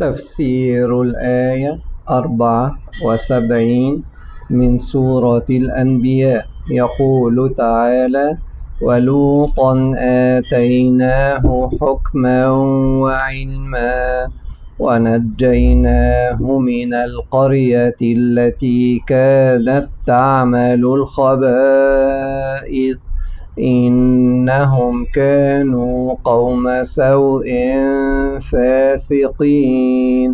تفسير الآية 74 من سورة الأنبياء. يقول تعالى: ولوطا آتيناه حكما وعلما ونجيناه من القرية التي كانت تعمل الخبائث إنهم كانوا قوم سوء فاسقين.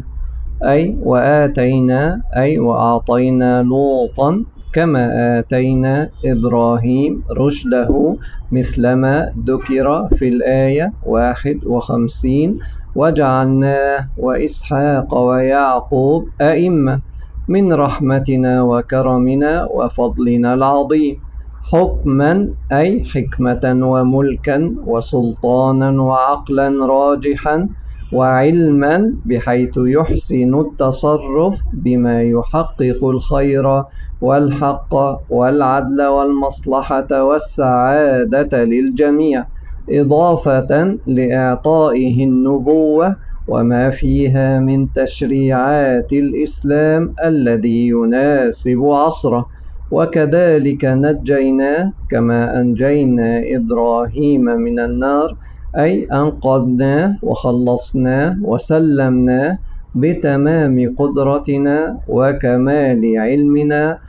وأعطينا لوطا كما آتينا إبراهيم رشده مثلما ذكر في الآية 51: وجعلناه وإسحاق ويعقوب أئمة من رحمتنا وكرمنا وفضلنا العظيم. حكما أي حكمة وملكا وسلطانا وعقلا راجحا، وعلما بحيث يحسن التصرف بما يحقق الخير والحق والعدل والمصلحة والسعادة للجميع، إضافة لإعطائه النبوة وما فيها من تشريعات الإسلام الذي يناسب عصره. وكذلك نجيناه كما أنجينا إبراهيم من النار، أي أنقذناه وخلصناه وسلمناه بتمام قدرتنا وكمال علمنا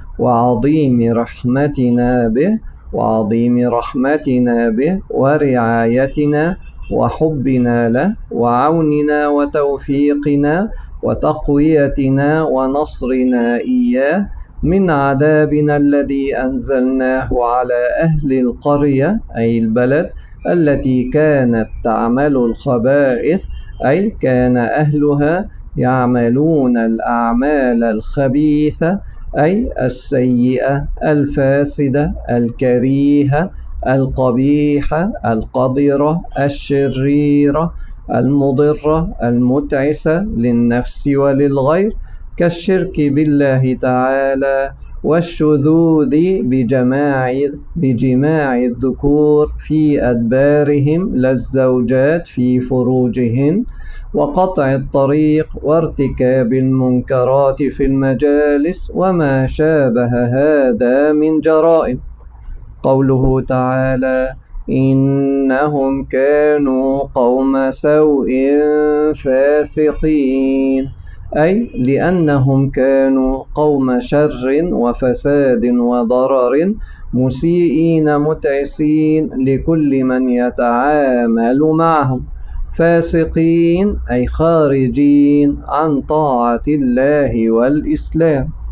وعظيم رحمتنا به ورعايتنا وحبنا له وعوننا وتوفيقنا وتقويتنا ونصرنا إياه من عذابنا الذي أنزلناه على أهل القرية أي البلد التي كانت تعمل الخبائث، أي كان أهلها يعملون الأعمال الخبيثة أي السيئة الفاسدة الكريهة القبيحة القذرة الشريرة المضرة المتعسة للنفس وللغير، كالشرك بالله تعالى والشذوذ بجماع الذكور في أدبارهم للزوجات في فروجهن، وقطع الطريق وارتكاب المنكرات في المجالس وما شابه هذا من جرائم. قوله تعالى: إنهم كانوا قوم سوء فاسقين، أي لأنهم كانوا قوم شر وفساد وضرر مسيئين متعسين لكل من يتعامل معهم، فاسقين أي خارجين عن طاعة الله والإسلام.